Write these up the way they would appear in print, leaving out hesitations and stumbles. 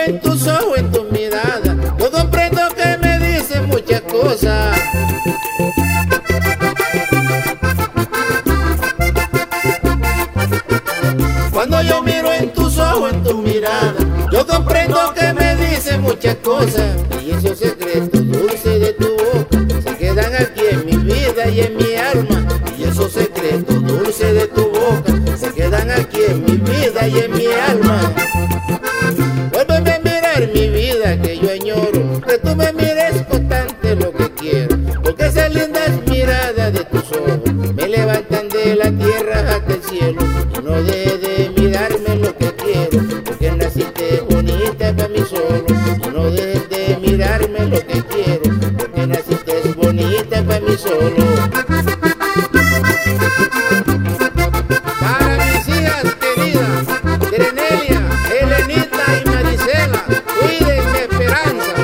en tus ojos, en tus miradas, yo comprendo que me dices muchas cosas. Cuando yo miro en tus ojos, en tus miradas, yo comprendo que me dices muchas cosas. Y esos secretos dulces de tu boca se quedan aquí en mi vida y en mi alma. Y esos secretos dulces de tu boca se quedan aquí en mi vida y en mi alma. Vuélveme a mirar mi vida que yo añoro, que tú me mires constante lo que quiero, porque esas lindas miradas de tus ojos me levantan de la tierra hasta el cielo. Y no dejes de mirarme lo que quiero, porque naciste bonita para mí solo. Y no dejes de mirarme lo que quiero, porque naciste bonita para mí solo. Para mis hijas queridas, Terenelia, Helenita y Marisela, cuiden mi esperanza.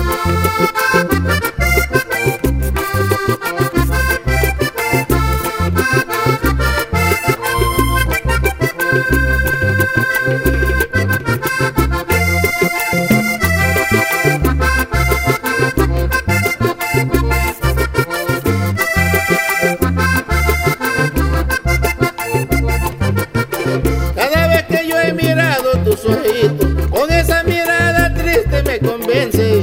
Cada vez que yo he mirado tus ojitos, con esa mirada triste me convence.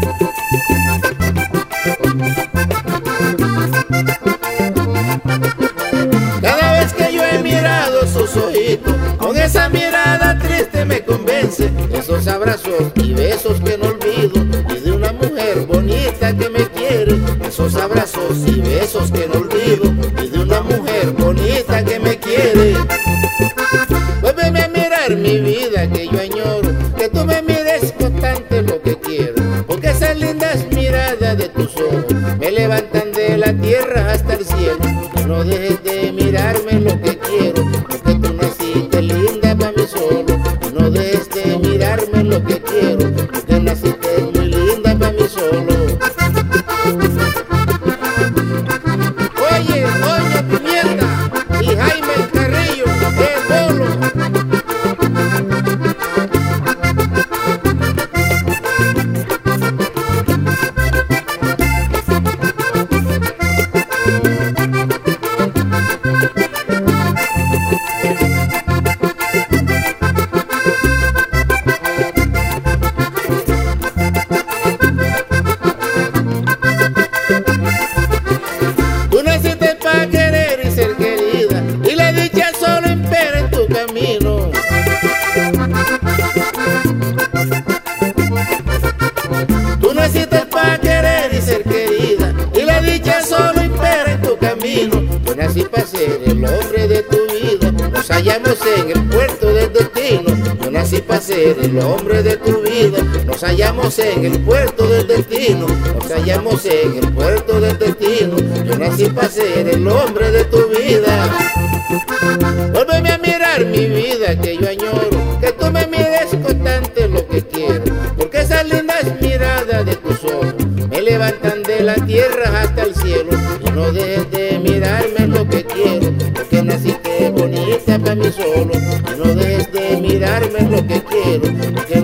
Cada vez que yo he mirado sus ojitos, con esa mirada triste me convence. Esos abrazos y besos que no olvido, y de una mujer bonita que me quiere. Esos abrazos y besos que no olvido, y de una mujer bonita que me quiere. Vuélveme a mirar mi vida que yo añoro, que tú me mires constante lo que quiero, porque esas lindas miradas de tus ojos me levantan de la tierra hasta el cielo. Y no dejes de mirarme lo que quiero, porque tú naciste linda para mí solo. Y no dejes de mirarme lo que quiero, porque naciste muy linda para mí solo. Oye, Doña Pimienta y Jaime el Carrillo, el Bolo. Tú naciste para querer y ser querida, y la dicha solo espera en tu camino. Tú naciste para querer y ser querida, y la dicha solo espera en tu camino. Yo nací para ser el hombre de tu vida, nos hallamos en el puerto del destino. Yo nací para ser el hombre de tu vida, nos hallamos en el puerto del destino. Nos hallamos en el puerto del destino. Yo nací para ser el hombre de tu vida. Vuélveme a mirar mi vida que yo añoro, que tú me mires constante lo que quiero, porque esas lindas miradas de tus ojos me levantan de la tierra hasta el cielo. Y no dejes de mirarme lo que quiero, porque naciste bonita para mí solo. Y no dejes de mirarme lo que quiero, porque